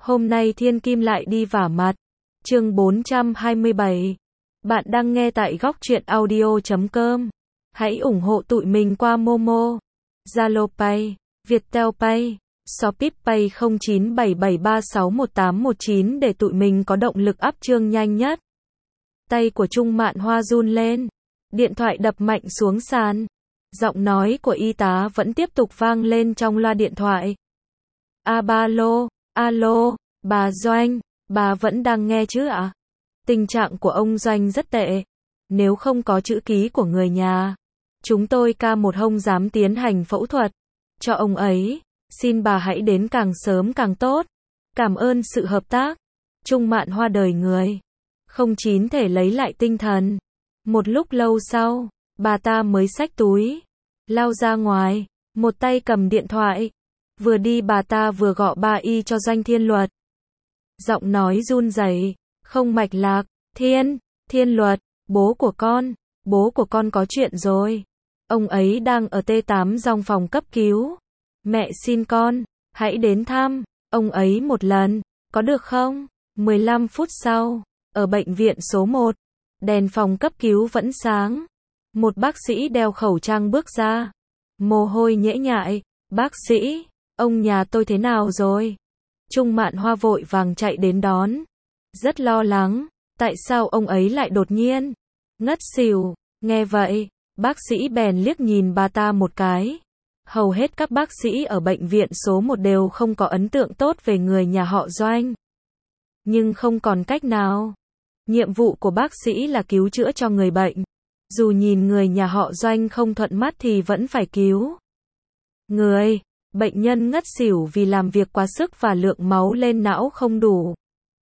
Hôm nay thiên kim lại đi vả mặt. Chương 427. Bạn đang nghe tại góc truyện audio.com. Hãy ủng hộ tụi mình qua Momo, Zalo Pay, Viettel Pay, Shopee Pay 0977361819 để tụi mình có động lực up chương nhanh nhất. Tay của Trung Mạn Hoa run lên. Điện thoại đập mạnh xuống sàn. Giọng nói của y tá vẫn tiếp tục vang lên trong loa điện thoại. Ba lô, alo, bà Doanh, bà vẫn đang nghe chứ ạ? Tình trạng của ông Doanh rất tệ. Nếu không có chữ ký của người nhà, chúng tôi K1 không dám tiến hành phẫu thuật cho ông ấy. Xin bà hãy đến càng sớm càng tốt. Cảm ơn sự hợp tác. Trung Mạn Hoa đời người. Không chín thể lấy lại tinh thần. Một lúc lâu sau, bà ta mới xách túi, lao ra ngoài, một tay cầm điện thoại. Vừa đi bà ta vừa gọi ba y cho Doanh Thiên Luật. Giọng nói run rẩy, không mạch lạc. Thiên Luật, bố của con có chuyện rồi. Ông ấy đang ở T8 dòng phòng cấp cứu. Mẹ xin con, hãy đến thăm ông ấy một lần, có được không? 15 phút sau, ở bệnh viện số 1, đèn phòng cấp cứu vẫn sáng. Một bác sĩ đeo khẩu trang bước ra, mồ hôi nhễ nhại. Bác sĩ, ông nhà tôi thế nào rồi? Trung Mạn Hoa vội vàng chạy đến đón. Rất lo lắng, tại sao ông ấy lại đột nhiên ngất xỉu? Nghe vậy, bác sĩ bèn liếc nhìn bà ta một cái. Hầu hết các bác sĩ ở bệnh viện số 1 đều không có ấn tượng tốt về người nhà họ Doanh. Nhưng không còn cách nào. Nhiệm vụ của bác sĩ là cứu chữa cho người bệnh. Dù nhìn người nhà họ Doanh không thuận mắt thì vẫn phải cứu. Bệnh nhân ngất xỉu vì làm việc quá sức và lượng máu lên não không đủ.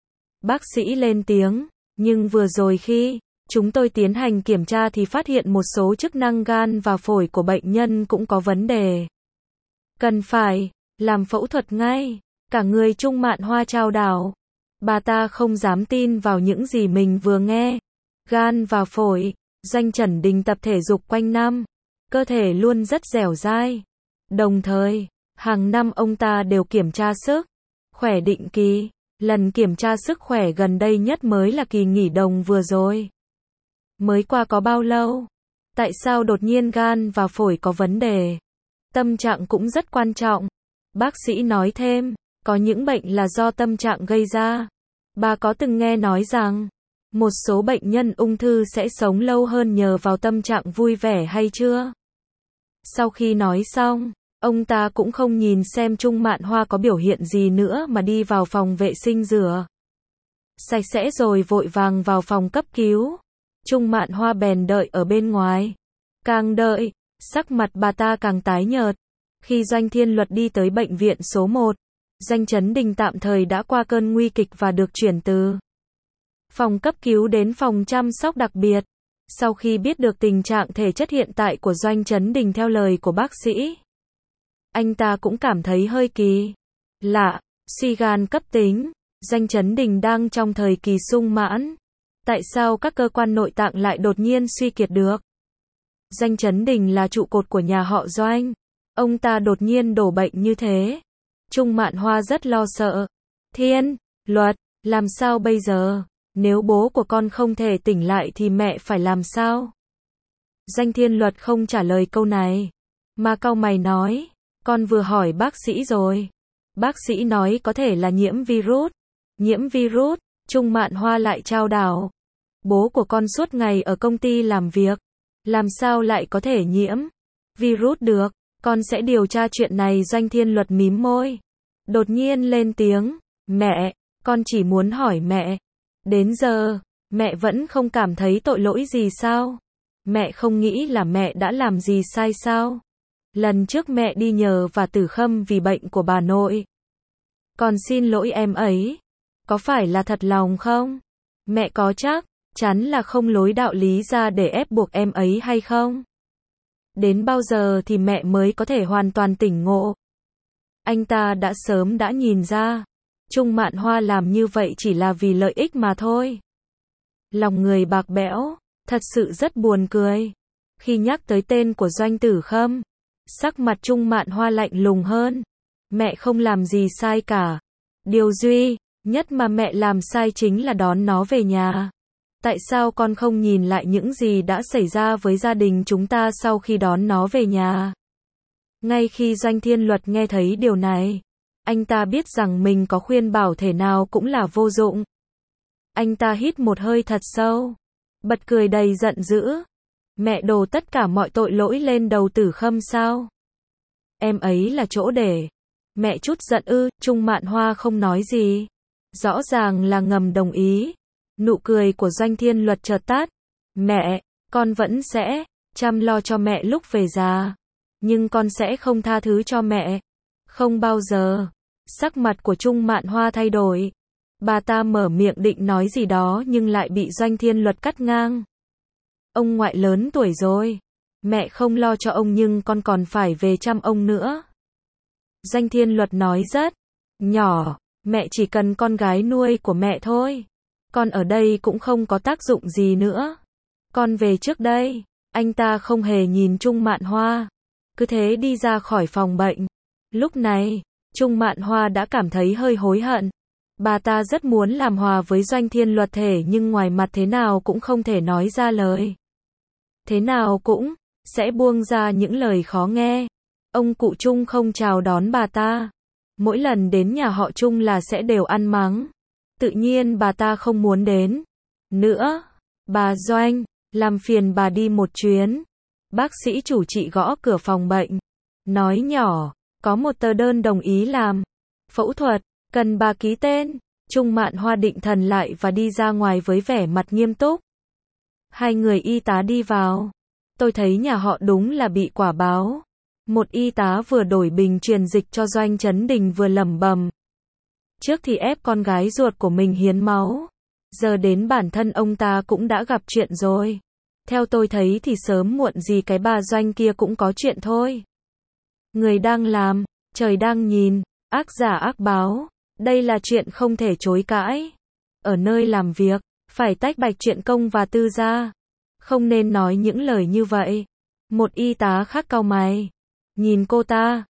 Bác sĩ lên tiếng, nhưng vừa rồi khi chúng tôi tiến hành kiểm tra thì phát hiện một số chức năng gan và phổi của bệnh nhân cũng có vấn đề. Cần phải làm phẫu thuật ngay. Cả người Trung Mạn Hoa chao đảo. Bà ta không dám tin vào những gì mình vừa nghe. Gan và phổi. Doanh Trần Đình tập thể dục quanh năm. Cơ thể luôn rất dẻo dai. Đồng thời, hàng năm ông ta đều kiểm tra sức khỏe định kỳ. Lần kiểm tra sức khỏe gần đây nhất mới là kỳ nghỉ đông vừa rồi. Mới qua có bao lâu? Tại sao đột nhiên gan và phổi có vấn đề? Tâm trạng cũng rất quan trọng. Bác sĩ nói thêm, có những bệnh là do tâm trạng gây ra. Bà có từng nghe nói rằng, một số bệnh nhân ung thư sẽ sống lâu hơn nhờ vào tâm trạng vui vẻ hay chưa? Sau khi nói xong, ông ta cũng không nhìn xem Trung Mạn Hoa có biểu hiện gì nữa mà đi vào phòng vệ sinh rửa sạch sẽ rồi vội vàng vào phòng cấp cứu. Trung Mạn Hoa bèn đợi ở bên ngoài. Càng đợi, sắc mặt bà ta càng tái nhợt. Khi Doanh Thiên Luật đi tới bệnh viện số 1, Doanh Trấn Đình tạm thời đã qua cơn nguy kịch và được chuyển từ phòng cấp cứu đến phòng chăm sóc đặc biệt. Sau khi biết được tình trạng thể chất hiện tại của Doanh Trấn Đình theo lời của bác sĩ, anh ta cũng cảm thấy hơi kỳ lạ. Suy gan cấp tính. Doanh Trấn Đình đang trong thời kỳ sung mãn. Tại sao các cơ quan nội tạng lại đột nhiên suy kiệt được? Doanh Trấn Đình là trụ cột của nhà họ Doanh. Ông ta đột nhiên đổ bệnh như thế. Trung Mạn Hoa rất lo sợ. Thiên Luật, làm sao bây giờ? Nếu bố của con không thể tỉnh lại thì mẹ phải làm sao? Doanh Thiên Luật không trả lời câu này, mà cau mày nói, con vừa hỏi bác sĩ rồi. Bác sĩ nói có thể là nhiễm virus. Nhiễm virus? Trung Mạn Hoa lại chao đảo. Bố của con suốt ngày ở công ty làm việc, làm sao lại có thể nhiễm virus được? Con sẽ điều tra chuyện này. Doanh Thiên Luật mím môi, đột nhiên lên tiếng, mẹ, con chỉ muốn hỏi mẹ, đến giờ, mẹ vẫn không cảm thấy tội lỗi gì sao? Mẹ không nghĩ là mẹ đã làm gì sai sao? Lần trước mẹ đi nhờ và Tử Khâm vì bệnh của bà nội. Con xin lỗi em ấy. Có phải là thật lòng không? Mẹ có chắc chắn là không lối đạo lý ra để ép buộc em ấy hay không? Đến bao giờ thì mẹ mới có thể hoàn toàn tỉnh ngộ? Anh ta đã sớm đã nhìn ra, Trung Mạn Hoa làm như vậy chỉ là vì lợi ích mà thôi. Lòng người bạc bẽo, thật sự rất buồn cười. Khi nhắc tới tên của Doanh Tử Khâm, sắc mặt Trung Mạn Hoa lạnh lùng hơn. Mẹ không làm gì sai cả. Điều duy nhất mà mẹ làm sai chính là đón nó về nhà. Tại sao con không nhìn lại những gì đã xảy ra với gia đình chúng ta sau khi đón nó về nhà? Ngay khi Doanh Thiên Luật nghe thấy điều này, anh ta biết rằng mình có khuyên bảo thế nào cũng là vô dụng. Anh ta hít một hơi thật sâu, bật cười đầy giận dữ. Mẹ đổ tất cả mọi tội lỗi lên đầu Tử Khâm sao? Em ấy là chỗ để mẹ chút giận ư? Trung Mạn Hoa không nói gì. Rõ ràng là ngầm đồng ý. Nụ cười của Doanh Thiên Luật chợt tắt. Mẹ, con vẫn sẽ chăm lo cho mẹ lúc về già. Nhưng con sẽ không tha thứ cho mẹ. Không bao giờ. Sắc mặt của Trung Mạn Hoa thay đổi. Bà ta mở miệng định nói gì đó nhưng lại bị Doanh Thiên Luật cắt ngang. Ông ngoại lớn tuổi rồi. Mẹ không lo cho ông nhưng con còn phải về chăm ông nữa. Doanh Thiên Luật nói rất nhỏ. Mẹ chỉ cần con gái nuôi của mẹ thôi. Con ở đây cũng không có tác dụng gì nữa. Con về trước đây. Anh ta không hề nhìn Trung Mạn Hoa. Cứ thế đi ra khỏi phòng bệnh. Lúc này, Trung Mạn Hoa đã cảm thấy hơi hối hận. Bà ta rất muốn làm hòa với Doanh Thiên Luật thể nhưng ngoài mặt thế nào cũng không thể nói ra lời. Thế nào cũng sẽ buông ra những lời khó nghe. Ông cụ Trung không chào đón bà ta. Mỗi lần đến nhà họ Trung là sẽ đều ăn mắng. Tự nhiên bà ta không muốn đến nữa. Bà Doanh, làm phiền bà đi một chuyến. Bác sĩ chủ trị gõ cửa phòng bệnh. Nói nhỏ, có một tờ đơn đồng ý làm phẫu thuật, cần bà ký tên. Trung Mạn Hoa định thần lại và đi ra ngoài với vẻ mặt nghiêm túc. Hai người y tá đi vào. Tôi thấy nhà họ đúng là bị quả báo. Một y tá vừa đổi bình truyền dịch cho Doanh Chấn Đình vừa lẩm bẩm. Trước thì ép con gái ruột của mình hiến máu. Giờ đến bản thân ông ta cũng đã gặp chuyện rồi. Theo tôi thấy thì sớm muộn gì cái bà Doanh kia cũng có chuyện thôi. Người đang làm, trời đang nhìn, ác giả ác báo. Đây là chuyện không thể chối cãi. Ở nơi làm việc, phải tách bạch chuyện công và tư ra. Không nên nói những lời như vậy. Một y tá khác cau mày. Nhìn cô ta,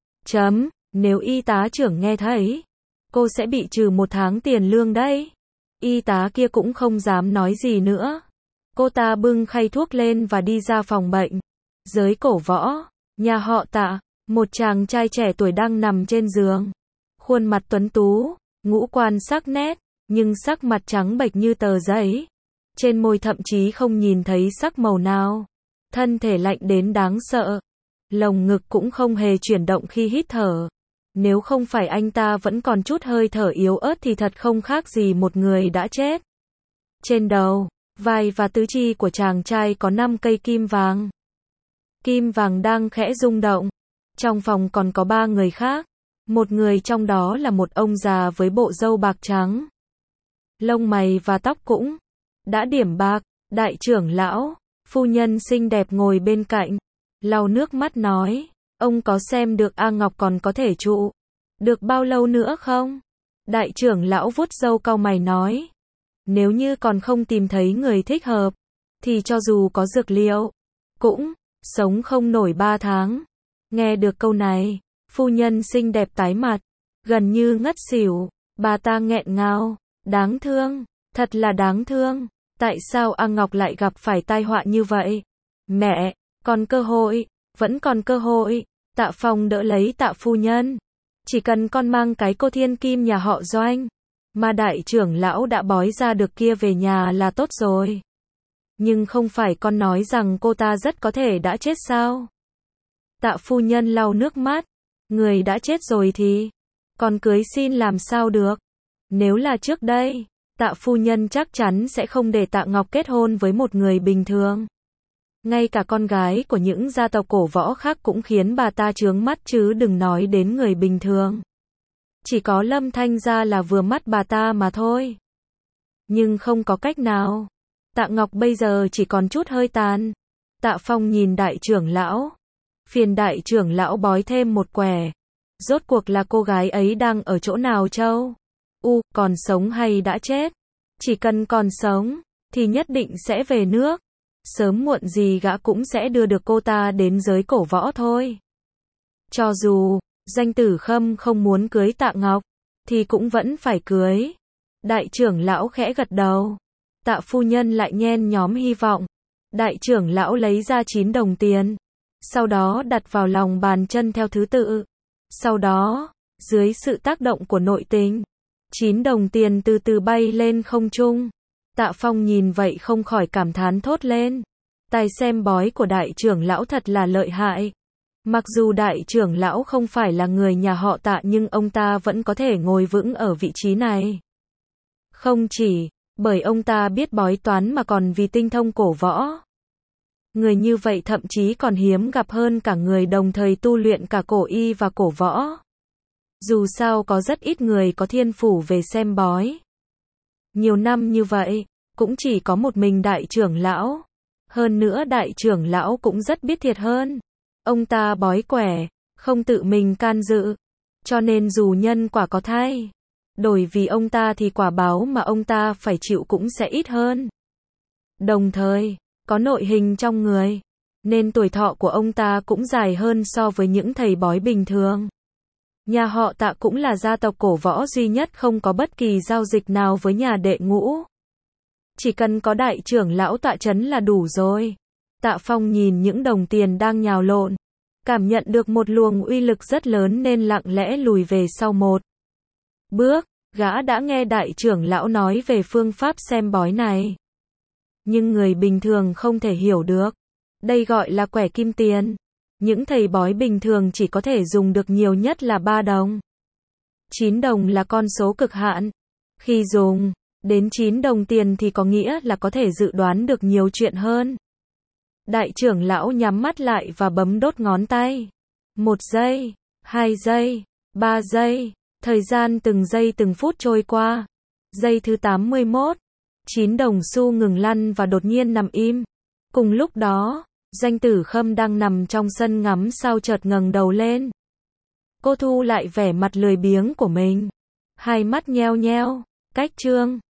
nếu y tá trưởng nghe thấy, cô sẽ bị trừ 1 tháng tiền lương đấy. Y tá kia cũng không dám nói gì nữa. Cô ta bưng khay thuốc lên và đi ra phòng bệnh. Dưới cổ võ, nhà họ Tạ, một chàng trai trẻ tuổi đang nằm trên giường. Khuôn mặt tuấn tú, ngũ quan sắc nét, nhưng sắc mặt trắng bệch như tờ giấy. Trên môi thậm chí không nhìn thấy sắc màu nào. Thân thể lạnh đến đáng sợ. Lồng ngực cũng không hề chuyển động khi hít thở. Nếu không phải anh ta vẫn còn chút hơi thở yếu ớt thì thật không khác gì một người đã chết. Trên đầu, vai và tứ chi của chàng trai có 5 cây kim vàng. Kim vàng đang khẽ rung động. Trong phòng còn có 3 người khác. Một người trong đó là một ông già với bộ râu bạc trắng. Lông mày và tóc cũng đã điểm bạc. Đại trưởng lão, phu nhân xinh đẹp ngồi bên cạnh. Lau nước mắt nói, ông có xem được A Ngọc còn có thể trụ được bao lâu nữa không? Đại trưởng lão vuốt râu cau mày nói, nếu như còn không tìm thấy người thích hợp, thì cho dù có dược liệu, cũng sống không nổi 3 tháng. Nghe được câu này, phu nhân xinh đẹp tái mặt, gần như ngất xỉu. Bà ta nghẹn ngào, đáng thương, thật là đáng thương. Tại sao A Ngọc lại gặp phải tai họa như vậy? Mẹ, còn cơ hội, vẫn còn cơ hội. Tạ Phong đỡ lấy Tạ phu nhân. Chỉ cần con mang cái cô thiên kim nhà họ Doanh, mà đại trưởng lão đã bói ra được kia về nhà là tốt rồi. Nhưng không phải con nói rằng cô ta rất có thể đã chết sao? Tạ phu nhân lau nước mắt. Người đã chết rồi thì còn cưới xin làm sao được? Nếu là trước đây, Tạ phu nhân chắc chắn sẽ không để Tạ Ngọc kết hôn với một người bình thường. Ngay cả con gái của những gia tộc cổ võ khác cũng khiến bà ta chướng mắt chứ đừng nói đến người bình thường. Chỉ có Lâm Thanh gia là vừa mắt bà ta mà thôi. Nhưng không có cách nào. Tạ Ngọc bây giờ chỉ còn chút hơi tàn. Tạ Phong nhìn đại trưởng lão. Phiền đại trưởng lão bói thêm một quẻ. Rốt cuộc là cô gái ấy đang ở chỗ nào châu? Còn sống hay đã chết? Chỉ cần còn sống, thì nhất định sẽ về nước. Sớm muộn gì gã cũng sẽ đưa được cô ta đến giới cổ võ thôi. Cho dù Doanh Tử Khâm không muốn cưới Tạ Ngọc, thì cũng vẫn phải cưới. Đại trưởng lão khẽ gật đầu. Tạ phu nhân lại nhen nhóm hy vọng. Đại trưởng lão lấy ra 9 đồng tiền. Sau đó đặt vào lòng bàn chân theo thứ tự. Sau đó, dưới sự tác động của nội tính, 9 đồng tiền từ từ bay lên không trung. Tạ Phong nhìn vậy không khỏi cảm thán thốt lên. Tài xem bói của đại trưởng lão thật là lợi hại. Mặc dù đại trưởng lão không phải là người nhà họ Tạ nhưng ông ta vẫn có thể ngồi vững ở vị trí này. Không chỉ bởi ông ta biết bói toán mà còn vì tinh thông cổ võ. Người như vậy thậm chí còn hiếm gặp hơn cả người đồng thời tu luyện cả cổ y và cổ võ. Dù sao có rất ít người có thiên phủ về xem bói. Nhiều năm như vậy, cũng chỉ có một mình đại trưởng lão. Hơn nữa đại trưởng lão cũng rất biết thiệt hơn. Ông ta bói quẻ, không tự mình can dự. Cho nên dù nhân quả có thay, đổi vì ông ta thì quả báo mà ông ta phải chịu cũng sẽ ít hơn. Đồng thời, có nội hình trong người, nên tuổi thọ của ông ta cũng dài hơn so với những thầy bói bình thường. Nhà họ Tạ cũng là gia tộc cổ võ duy nhất không có bất kỳ giao dịch nào với nhà đệ ngũ. Chỉ cần có đại trưởng lão tọa chấn là đủ rồi. Tạ Phong nhìn những đồng tiền đang nhào lộn, cảm nhận được một luồng uy lực rất lớn nên lặng lẽ lùi về sau một bước. Gã đã nghe đại trưởng lão nói về phương pháp xem bói này, nhưng người bình thường không thể hiểu được. Đây gọi là quẻ kim tiền. Những thầy bói bình thường chỉ có thể dùng được nhiều nhất là 3 đồng. 9 đồng là con số cực hạn. Khi dùng đến 9 đồng tiền thì có nghĩa là có thể dự đoán được nhiều chuyện hơn. Đại trưởng lão nhắm mắt lại và bấm đốt ngón tay. 1 giây, 2 giây, 3 giây. Thời gian từng giây từng phút trôi qua. Giây thứ 81. 9 đồng xu ngừng lăn và đột nhiên nằm im. Cùng lúc đó, Doanh Tử Khâm đang nằm trong sân ngắm sao chợt ngẩng đầu lên. Cô thu lại vẻ mặt lười biếng của mình. Hai mắt nheo nheo. Cách chương